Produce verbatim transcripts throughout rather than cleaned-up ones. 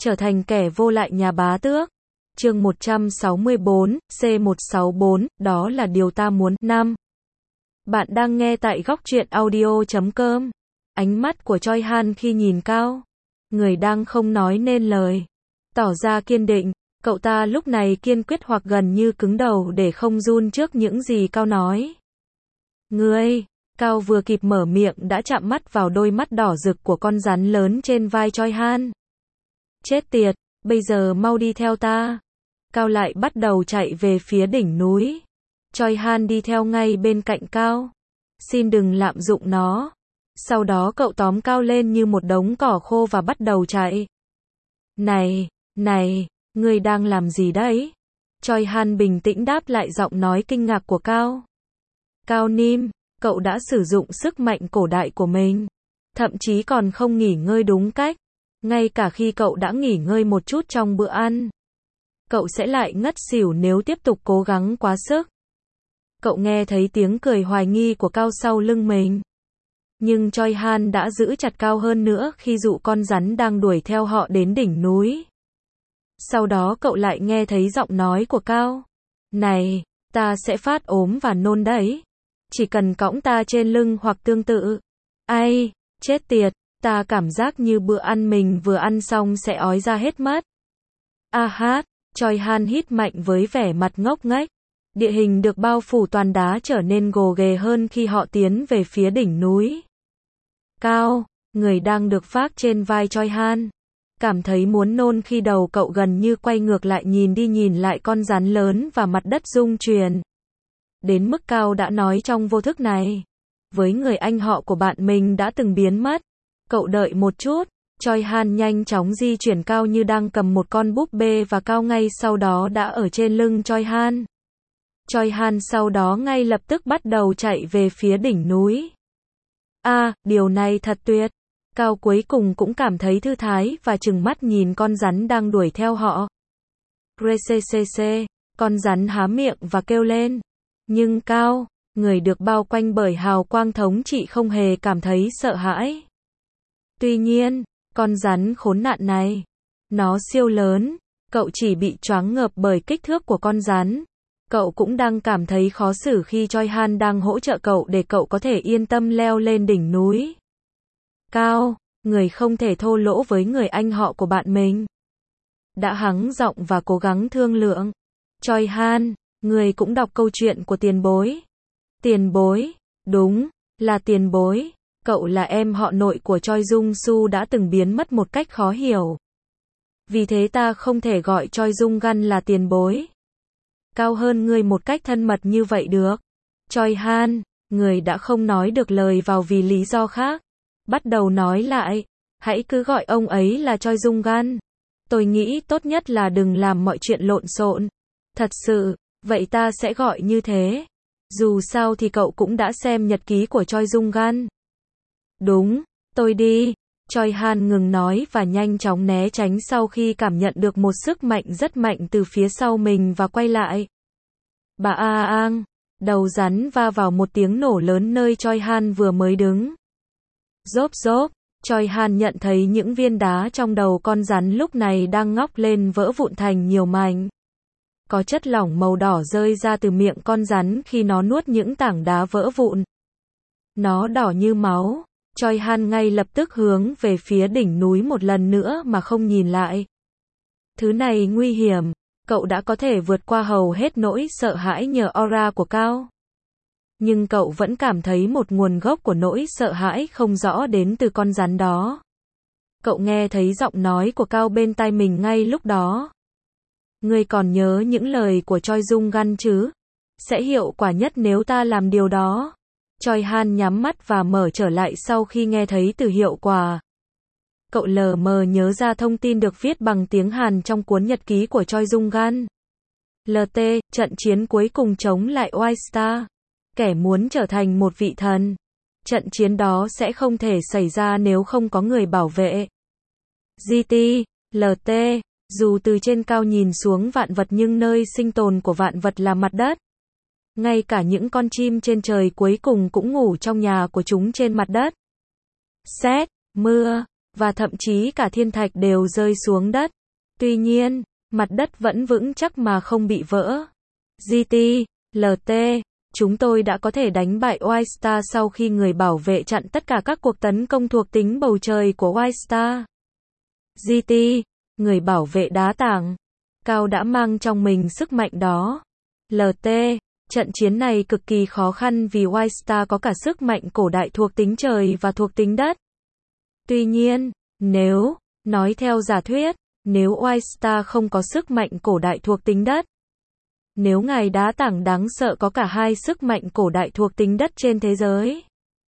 trở thành kẻ vô lại nhà bá tước. Chương một trăm sáu mươi tư, C một sáu bốn, đó là điều ta muốn. năm. Bạn đang nghe tại góc truyện audio chấm com. Ánh mắt của Choi Han khi nhìn Cao, người đang không nói nên lời, tỏ ra kiên định. Cậu ta lúc này kiên quyết hoặc gần như cứng đầu để không run trước những gì Cao nói. Ngươi, Cao vừa kịp mở miệng đã chạm mắt vào đôi mắt đỏ rực của con rắn lớn trên vai Choi Han. Chết tiệt, bây giờ mau đi theo ta. Cao lại bắt đầu chạy về phía đỉnh núi. Choi Han đi theo ngay bên cạnh Cao. Xin đừng lạm dụng nó. Sau đó cậu tóm Cao lên như một đống cỏ khô và bắt đầu chạy. Này, này, ngươi đang làm gì đấy? Choi Han bình tĩnh đáp lại giọng nói kinh ngạc của Cao. Cao Nim, cậu đã sử dụng sức mạnh cổ đại của mình. Thậm chí còn không nghỉ ngơi đúng cách. Ngay cả khi cậu đã nghỉ ngơi một chút trong bữa ăn, cậu sẽ lại ngất xỉu nếu tiếp tục cố gắng quá sức. Cậu nghe thấy tiếng cười hoài nghi của Cao sau lưng mình. Nhưng Choi Han đã giữ chặt Cao hơn nữa khi dụ con rắn đang đuổi theo họ đến đỉnh núi. Sau đó cậu lại nghe thấy giọng nói của Cao. Này, ta sẽ phát ốm và nôn đấy. Chỉ cần cõng ta trên lưng hoặc tương tự. Ai, chết tiệt, ta cảm giác như bữa ăn mình vừa ăn xong sẽ ói ra hết mất. A hát, Choi Han hít mạnh với vẻ mặt ngốc nghếch. Địa hình được bao phủ toàn đá trở nên gồ ghề hơn khi họ tiến về phía đỉnh núi. Cao, người đang được vác trên vai Choi Han, cảm thấy muốn nôn khi đầu cậu gần như quay ngược lại nhìn đi nhìn lại con rắn lớn và mặt đất rung chuyển. Đến mức Cao đã nói trong vô thức này. Với người anh họ của bạn mình đã từng biến mất. Cậu đợi một chút. Choi Han nhanh chóng di chuyển Cao như đang cầm một con búp bê và Cao ngay sau đó đã ở trên lưng Choi Han. Choi Han sau đó ngay lập tức bắt đầu chạy về phía đỉnh núi. A, à, điều này thật tuyệt. Cao cuối cùng cũng cảm thấy thư thái và trừng mắt nhìn con rắn đang đuổi theo họ. Rccc, con rắn há miệng và kêu lên. Nhưng Cao, người được bao quanh bởi hào quang thống trị không hề cảm thấy sợ hãi. Tuy nhiên, con rắn khốn nạn này, nó siêu lớn, cậu chỉ bị choáng ngợp bởi kích thước của con rắn. Cậu cũng đang cảm thấy khó xử khi Choi Han đang hỗ trợ cậu để cậu có thể yên tâm leo lên đỉnh núi. Cao, người không thể thô lỗ với người anh họ của bạn mình. Đã hắng giọng và cố gắng thương lượng. Choi Han, người cũng đọc câu chuyện của tiền bối. Tiền bối, đúng, là tiền bối. Cậu là em họ nội của Choi Jung Soo đã từng biến mất một cách khó hiểu. Vì thế ta không thể gọi Choi Jung Gun là tiền bối. Cao hơn ngươi một cách thân mật như vậy được. Choi Han, người đã không nói được lời vào vì lý do khác. Bắt đầu nói lại, hãy cứ gọi ông ấy là Choi Jung Gun. Tôi nghĩ tốt nhất là đừng làm mọi chuyện lộn xộn. Thật sự, vậy ta sẽ gọi như thế. Dù sao thì cậu cũng đã xem nhật ký của Choi Jung Gun. Đúng, tôi đi. Choi Han ngừng nói và nhanh chóng né tránh sau khi cảm nhận được một sức mạnh rất mạnh từ phía sau mình và quay lại. Bà a ang, đầu rắn va vào một tiếng nổ lớn nơi Choi Han vừa mới đứng. Rốp rốp, Choi Han nhận thấy những viên đá trong đầu con rắn lúc này đang ngóc lên vỡ vụn thành nhiều mảnh. Có chất lỏng màu đỏ rơi ra từ miệng con rắn khi nó nuốt những tảng đá vỡ vụn. Nó đỏ như máu. Choi Han ngay lập tức hướng về phía đỉnh núi một lần nữa mà không nhìn lại. Thứ này nguy hiểm, cậu đã có thể vượt qua hầu hết nỗi sợ hãi nhờ aura của Cao. Nhưng cậu vẫn cảm thấy một nguồn gốc của nỗi sợ hãi không rõ đến từ con rắn đó. Cậu nghe thấy giọng nói của Cao bên tai mình ngay lúc đó. Ngươi còn nhớ những lời của Choi Jung Gun chứ? Sẽ hiệu quả nhất nếu ta làm điều đó. Choi Han nhắm mắt và mở trở lại sau khi nghe thấy từ hiệu quả. Cậu lờ mờ nhớ ra thông tin được viết bằng tiếng Hàn trong cuốn nhật ký của Choi Jung Gun. lờ tê, trận chiến cuối cùng chống lại White Star. Kẻ muốn trở thành một vị thần. Trận chiến đó sẽ không thể xảy ra nếu không có người bảo vệ. giê tê, lờ tê, dù từ trên cao nhìn xuống vạn vật nhưng nơi sinh tồn của vạn vật là mặt đất. Ngay cả những con chim trên trời cuối cùng cũng ngủ trong nhà của chúng trên mặt đất. Sét, mưa, và thậm chí cả thiên thạch đều rơi xuống đất. Tuy nhiên, mặt đất vẫn vững chắc mà không bị vỡ. giê tê, lờ tê, chúng tôi đã có thể đánh bại White Star sau khi người bảo vệ chặn tất cả các cuộc tấn công thuộc tính bầu trời của White Star. giê tê, người bảo vệ đá tảng. Cao đã mang trong mình sức mạnh đó. lờ tê, trận chiến này cực kỳ khó khăn vì White Star có cả sức mạnh cổ đại thuộc tính trời và thuộc tính đất. Tuy nhiên, nếu, nói theo giả thuyết, nếu White Star không có sức mạnh cổ đại thuộc tính đất, nếu ngài đá tảng đáng sợ có cả hai sức mạnh cổ đại thuộc tính đất trên thế giới.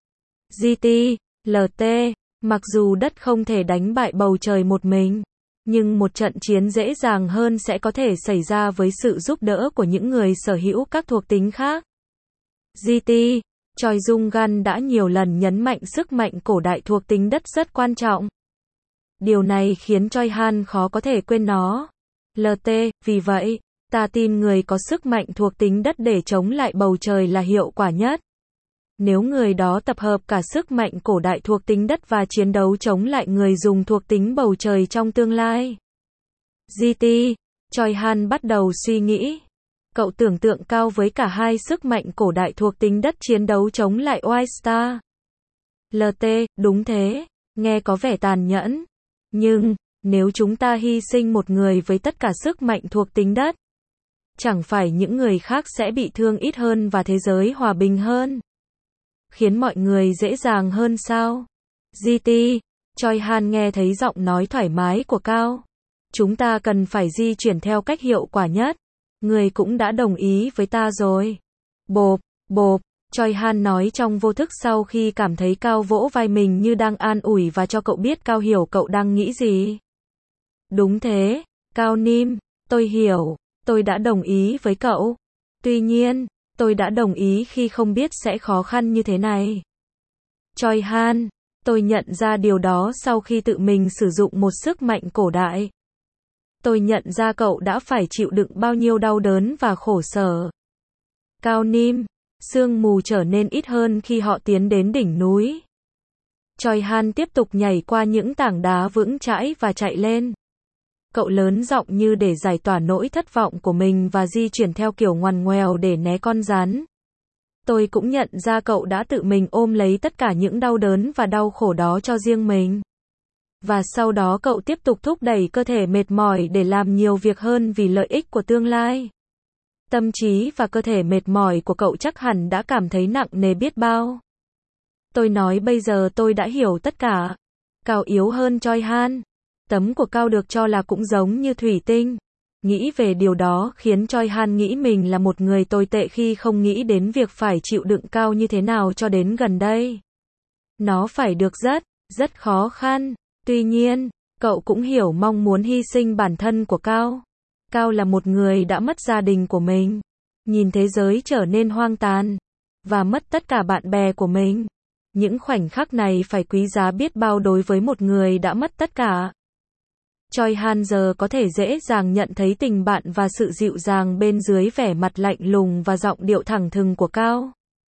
giê tê, lờ tê, mặc dù đất không thể đánh bại bầu trời một mình, nhưng một trận chiến dễ dàng hơn sẽ có thể xảy ra với sự giúp đỡ của những người sở hữu các thuộc tính khác. giê tê, Choi Jung-gun đã nhiều lần nhấn mạnh sức mạnh cổ đại thuộc tính đất rất quan trọng. Điều này khiến Choi Han khó có thể quên nó. lờ tê, vì vậy, ta tin người có sức mạnh thuộc tính đất để chống lại bầu trời là hiệu quả nhất. Nếu người đó tập hợp cả sức mạnh cổ đại thuộc tính đất và chiến đấu chống lại người dùng thuộc tính bầu trời trong tương lai. giê tê, Choi Han bắt đầu suy nghĩ. Cậu tưởng tượng Cao với cả hai sức mạnh cổ đại thuộc tính đất chiến đấu chống lại White Star. lờ tê, đúng thế, nghe có vẻ tàn nhẫn. Nhưng, nếu chúng ta hy sinh một người với tất cả sức mạnh thuộc tính đất, chẳng phải những người khác sẽ bị thương ít hơn và thế giới hòa bình hơn? Khiến mọi người dễ dàng hơn sao? giê tê, Choi Han nghe thấy giọng nói thoải mái của Cao. Chúng ta cần phải di chuyển theo cách hiệu quả nhất. Người cũng đã đồng ý với ta rồi. Bộp, bộp, Choi Han nói trong vô thức sau khi cảm thấy Cao vỗ vai mình như đang an ủi và cho cậu biết Cao hiểu cậu đang nghĩ gì. Đúng thế, Cao Nim, tôi hiểu, tôi đã đồng ý với cậu. Tuy nhiên, tôi đã đồng ý khi không biết sẽ khó khăn như thế này. Choi Han, tôi nhận ra điều đó sau khi tự mình sử dụng một sức mạnh cổ đại. Tôi nhận ra cậu đã phải chịu đựng bao nhiêu đau đớn và khổ sở. Cao Nim, sương mù trở nên ít hơn khi họ tiến đến đỉnh núi. Choi Han tiếp tục nhảy qua những tảng đá vững chãi và chạy lên. Cậu lớn giọng như để giải tỏa nỗi thất vọng của mình và di chuyển theo kiểu ngoằn ngoèo để né con rắn. Tôi cũng nhận ra cậu đã tự mình ôm lấy tất cả những đau đớn và đau khổ đó cho riêng mình. Và sau đó cậu tiếp tục thúc đẩy cơ thể mệt mỏi để làm nhiều việc hơn vì lợi ích của tương lai. Tâm trí và cơ thể mệt mỏi của cậu chắc hẳn đã cảm thấy nặng nề biết bao. Tôi nói bây giờ tôi đã hiểu tất cả. Cao yếu hơn Choi Han. Tấm của Cao được cho là cũng giống như thủy tinh. Nghĩ về điều đó khiến Choi Han nghĩ mình là một người tồi tệ khi không nghĩ đến việc phải chịu đựng Cao như thế nào cho đến gần đây. Nó phải được rất, rất khó khăn. Tuy nhiên, cậu cũng hiểu mong muốn hy sinh bản thân của Cao. Cao là một người đã mất gia đình của mình, nhìn thế giới trở nên hoang tàn, và mất tất cả bạn bè của mình. Những khoảnh khắc này phải quý giá biết bao đối với một người đã mất tất cả. Choi Han giờ có thể dễ dàng nhận thấy tình bạn và sự dịu dàng bên dưới vẻ mặt lạnh lùng và giọng điệu thẳng thừng của Cao.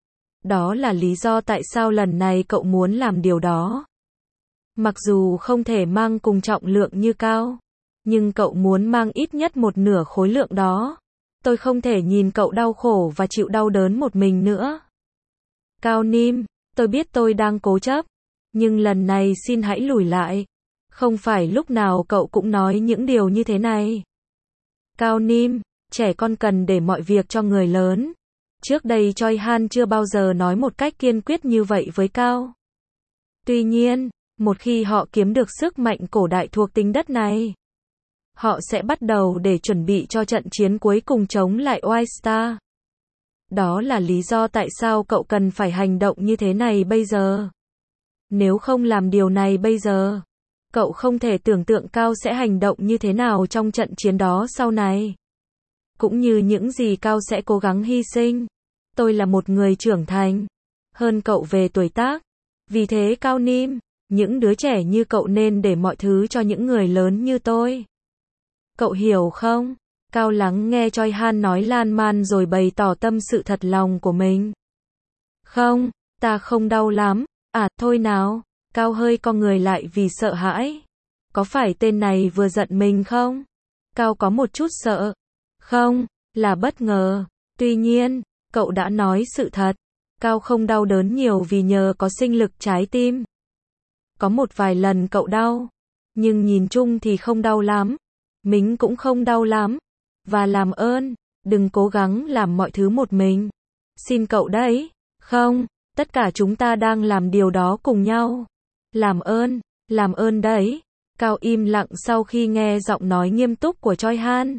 Đó là lý do tại sao lần này cậu muốn làm điều đó. Mặc dù không thể mang cùng trọng lượng như Cao, nhưng cậu muốn mang ít nhất một nửa khối lượng đó. Tôi không thể nhìn cậu đau khổ và chịu đau đớn một mình nữa. Cao Nim, tôi biết tôi đang cố chấp, nhưng lần này xin hãy lùi lại. Không phải lúc nào cậu cũng nói những điều như thế này. Cao Nim, trẻ con cần để mọi việc cho người lớn. Trước đây Choi Han chưa bao giờ nói một cách kiên quyết như vậy với Cao. Tuy nhiên, một khi họ kiếm được sức mạnh cổ đại thuộc tính đất này, họ sẽ bắt đầu để chuẩn bị cho trận chiến cuối cùng chống lại White Star. Đó là lý do tại sao cậu cần phải hành động như thế này bây giờ. Nếu không làm điều này bây giờ, cậu không thể tưởng tượng Cao sẽ hành động như thế nào trong trận chiến đó sau này. Cũng như những gì Cao sẽ cố gắng hy sinh. Tôi là một người trưởng thành hơn cậu về tuổi tác. Vì thế Cao Nim, những đứa trẻ như cậu nên để mọi thứ cho những người lớn như tôi. Cậu hiểu không? Cao lắng nghe Choi Han nói lan man rồi bày tỏ tâm sự thật lòng của mình. Không, ta không đau lắm. À, thôi nào. Cao hơi co người lại vì sợ hãi. Có phải tên này vừa giận mình không? Cao có một chút sợ. Không, là bất ngờ. Tuy nhiên, cậu đã nói sự thật. Cao không đau đớn nhiều vì nhờ có sinh lực trái tim. Có một vài lần cậu đau, nhưng nhìn chung thì không đau lắm. Mình cũng không đau lắm. Và làm ơn, đừng cố gắng làm mọi thứ một mình. Xin cậu đấy. Không, tất cả chúng ta đang làm điều đó cùng nhau. Làm ơn, làm ơn đấy. Cao im lặng sau khi nghe giọng nói nghiêm túc của Choi Han.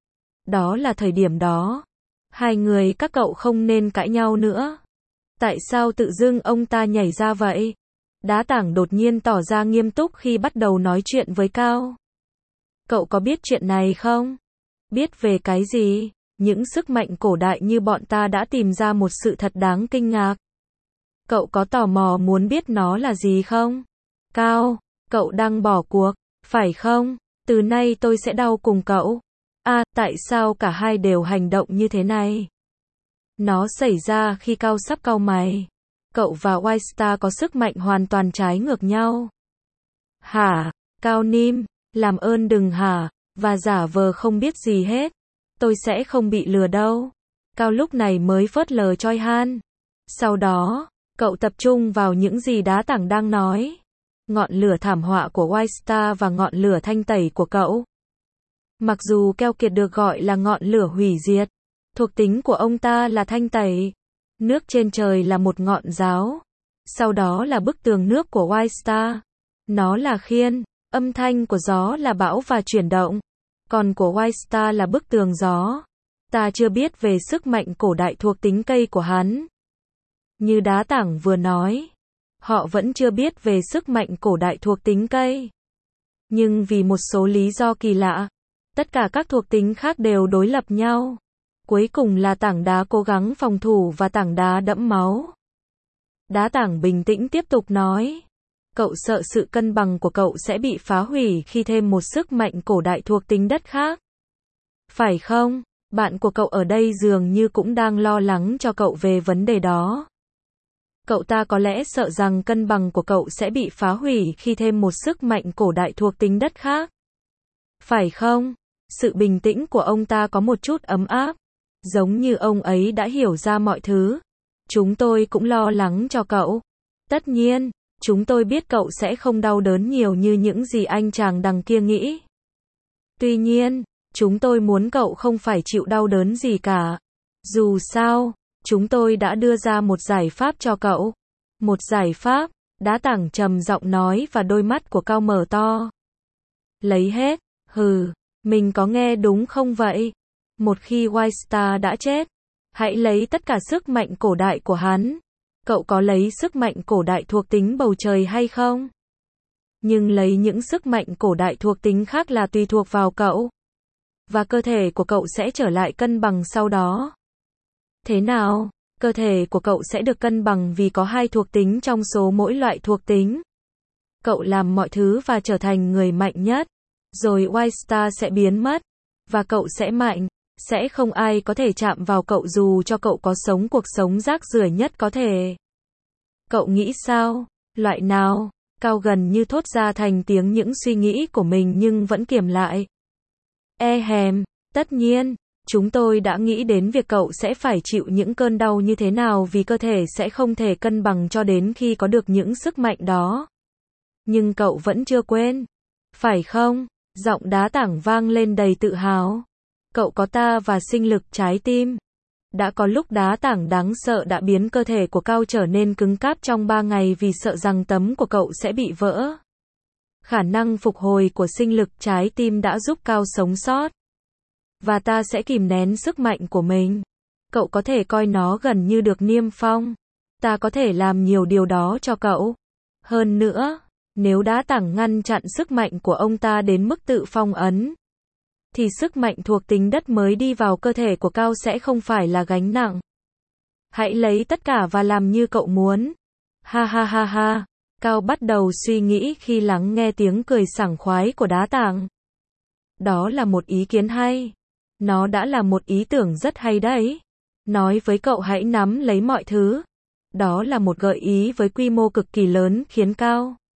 Đó là thời điểm đó. Hai người các cậu không nên cãi nhau nữa. Tại sao tự dưng ông ta nhảy ra vậy? Đá tảng đột nhiên tỏ ra nghiêm túc khi bắt đầu nói chuyện với Cao. Cậu có biết chuyện này không? Biết về cái gì? Những sức mạnh cổ đại như bọn ta đã tìm ra một sự thật đáng kinh ngạc. Cậu có tò mò muốn biết nó là gì không? Cao, cậu đang bỏ cuộc, phải không? Từ nay tôi sẽ đau cùng cậu. À, tại sao cả hai đều hành động như thế này? Nó xảy ra khi Cao sắp cau mày. Cậu và White Star có sức mạnh hoàn toàn trái ngược nhau. Hả? Cao nín, làm ơn đừng hả, và giả vờ không biết gì hết. Tôi sẽ không bị lừa đâu. Cao lúc này mới phớt lờ Choi Han. Sau đó, cậu tập trung vào những gì đá tảng đang nói. Ngọn lửa thảm họa của White Star và ngọn lửa thanh tẩy của cậu. Mặc dù keo kiệt được gọi là ngọn lửa hủy diệt, thuộc tính của ông ta là thanh tẩy. Nước trên trời là một ngọn giáo. Sau đó là bức tường nước của White Star. Nó là khiên. Âm thanh của gió là bão và chuyển động. Còn của White Star là bức tường gió. Ta chưa biết về sức mạnh cổ đại thuộc tính cây của hắn. Như đá tảng vừa nói, họ vẫn chưa biết về sức mạnh cổ đại thuộc tính cây. Nhưng vì một số lý do kỳ lạ, tất cả các thuộc tính khác đều đối lập nhau. Cuối cùng là tảng đá cố gắng phòng thủ và tảng đá đẫm máu. Đá tảng bình tĩnh tiếp tục nói. Cậu sợ sự cân bằng của cậu sẽ bị phá hủy khi thêm một sức mạnh cổ đại thuộc tính đất khác. Phải không? Bạn của cậu ở đây dường như cũng đang lo lắng cho cậu về vấn đề đó. Cậu ta có lẽ sợ rằng cân bằng của cậu sẽ bị phá hủy khi thêm một sức mạnh cổ đại thuộc tính đất khác. Phải không? Sự bình tĩnh của ông ta có một chút ấm áp. Giống như ông ấy đã hiểu ra mọi thứ. Chúng tôi cũng lo lắng cho cậu. Tất nhiên, chúng tôi biết cậu sẽ không đau đớn nhiều như những gì anh chàng đằng kia nghĩ. Tuy nhiên, chúng tôi muốn cậu không phải chịu đau đớn gì cả. Dù sao, chúng tôi đã đưa ra một giải pháp cho cậu. Một giải pháp, đá tảng trầm giọng nói và đôi mắt của Cao mở to. Lấy hết, hừ, mình có nghe đúng không vậy? Một khi White Star đã chết, hãy lấy tất cả sức mạnh cổ đại của hắn. Cậu có lấy sức mạnh cổ đại thuộc tính bầu trời hay không? Nhưng lấy những sức mạnh cổ đại thuộc tính khác là tùy thuộc vào cậu. Và cơ thể của cậu sẽ trở lại cân bằng sau đó. Thế nào? Cơ thể của cậu sẽ được cân bằng vì có hai thuộc tính trong số mỗi loại thuộc tính. Cậu làm mọi thứ và trở thành người mạnh nhất. Rồi White Star sẽ biến mất. Và cậu sẽ mạnh. Sẽ không ai có thể chạm vào cậu dù cho cậu có sống cuộc sống rác rưởi nhất có thể. Cậu nghĩ sao? Loại nào? Cao gần như thốt ra thành tiếng những suy nghĩ của mình nhưng vẫn kiềm lại. E hèm, tất nhiên, chúng tôi đã nghĩ đến việc cậu sẽ phải chịu những cơn đau như thế nào vì cơ thể sẽ không thể cân bằng cho đến khi có được những sức mạnh đó. Nhưng cậu vẫn chưa quên. Phải không? Giọng đá tảng vang lên đầy tự hào. Cậu có ta và sinh lực trái tim. Đã có lúc đá tảng đáng sợ đã biến cơ thể của Cao trở nên cứng cáp trong ba ngày vì sợ rằng tấm của cậu sẽ bị vỡ. Khả năng phục hồi của sinh lực trái tim đã giúp Cao sống sót. Và ta sẽ kìm nén sức mạnh của mình. Cậu có thể coi nó gần như được niêm phong. Ta có thể làm nhiều điều đó cho cậu. Hơn nữa, nếu đá tảng ngăn chặn sức mạnh của ông ta đến mức tự phong ấn, thì sức mạnh thuộc tính đất mới đi vào cơ thể của Cao sẽ không phải là gánh nặng. Hãy lấy tất cả và làm như cậu muốn. Ha ha ha ha. Cao bắt đầu suy nghĩ khi lắng nghe tiếng cười sảng khoái của đá tảng. Đó là một ý kiến hay. Nó đã là một ý tưởng rất hay đấy. Nói với cậu hãy nắm lấy mọi thứ. Đó là một gợi ý với quy mô cực kỳ lớn khiến Cao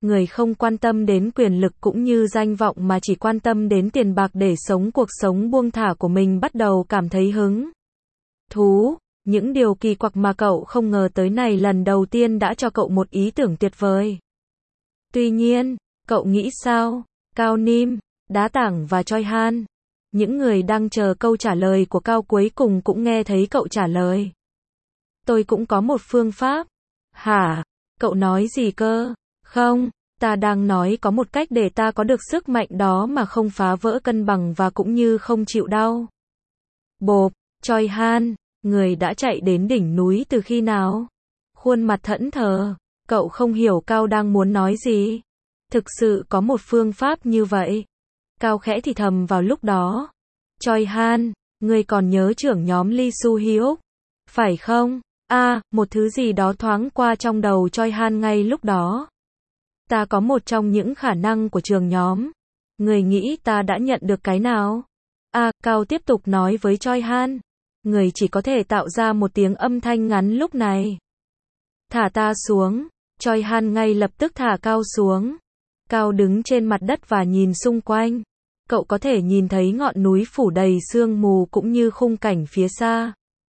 người không quan tâm đến quyền lực cũng như danh vọng mà chỉ quan tâm đến tiền bạc để sống cuộc sống buông thả của mình bắt đầu cảm thấy hứng thú. Những điều kỳ quặc mà cậu không ngờ tới này lần đầu tiên đã cho cậu một ý tưởng tuyệt vời. Tuy nhiên, cậu nghĩ sao? Cao Nim, Đá Tảng và Choi Han. Những người đang chờ câu trả lời của Cao cuối cùng cũng nghe thấy cậu trả lời. Tôi cũng có một phương pháp. Hả? Cậu nói gì cơ? Không, ta đang nói có một cách để ta có được sức mạnh đó mà không phá vỡ cân bằng và cũng như không chịu đau. Bộp, Choi Han, người đã chạy đến đỉnh núi từ khi nào? Khuôn mặt thẫn thờ, cậu không hiểu Cao đang muốn nói gì. Thực sự có một phương pháp như vậy. Cao khẽ thì thầm vào lúc đó. Choi Han, người còn nhớ trưởng nhóm Lee Soo Hyuk, phải không? A, à, một thứ gì đó thoáng qua trong đầu Choi Han ngay lúc đó. Ta có một trong những khả năng của trường nhóm. Người nghĩ ta đã nhận được cái nào? A, à, Cao tiếp tục nói với Choi Han. Người chỉ có thể tạo ra một tiếng âm thanh ngắn lúc này. Thả ta xuống. Choi Han ngay lập tức thả Cao xuống. Cao đứng trên mặt đất và nhìn xung quanh. Cậu có thể nhìn thấy ngọn núi phủ đầy sương mù cũng như khung cảnh phía xa.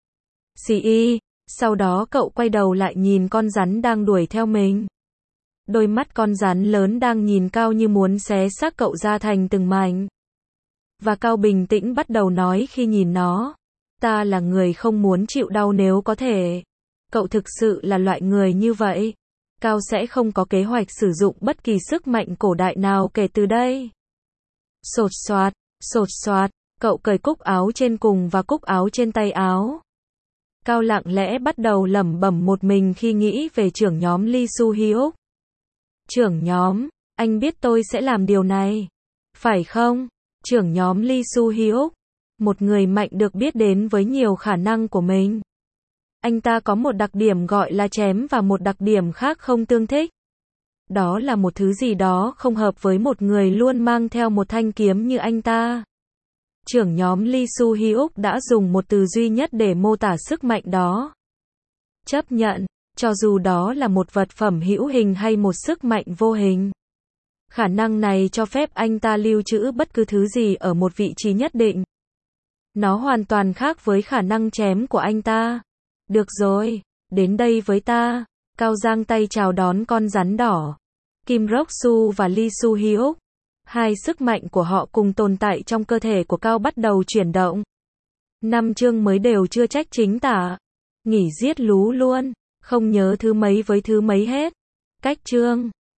Xì y. Sau đó cậu quay đầu lại nhìn con rắn đang đuổi theo mình. Đôi mắt con rắn lớn đang nhìn Cao như muốn xé xác cậu ra thành từng mảnh. Và Cao bình tĩnh bắt đầu nói khi nhìn nó. Ta là người không muốn chịu đau nếu có thể. Cậu thực sự là loại người như vậy. Cao sẽ không có kế hoạch sử dụng bất kỳ sức mạnh cổ đại nào kể từ đây. Sột soạt, sột soạt, cậu cởi cúc áo trên cùng và cúc áo trên tay áo. Cao lặng lẽ bắt đầu lẩm bẩm một mình khi nghĩ về trưởng nhóm Lee Soo Hyuk. Trưởng nhóm, anh biết tôi sẽ làm điều này. Phải không? Trưởng nhóm Lee Soo Hyuk, một người mạnh được biết đến với nhiều khả năng của mình. Anh ta có một đặc điểm gọi là chém và một đặc điểm khác không tương thích. Đó là một thứ gì đó không hợp với một người luôn mang theo một thanh kiếm như anh ta. Trưởng nhóm Lee Soo Hyuk đã dùng một từ duy nhất để mô tả sức mạnh đó. Chấp nhận, cho dù đó là một vật phẩm hữu hình hay một sức mạnh vô hình. Khả năng này cho phép anh ta lưu trữ bất cứ thứ gì ở một vị trí nhất định. Nó hoàn toàn khác với khả năng chém của anh ta. Được rồi, đến đây với ta. Cao giang tay chào đón con rắn đỏ. Kim Rok-su và Lee Soo Hyuk. Hai sức mạnh của họ cùng tồn tại trong cơ thể của Cao bắt đầu chuyển động. Năm chương mới đều chưa trách chính tả. Nghỉ giết lú luôn. Không nhớ thứ mấy với thứ mấy hết. Cách chương.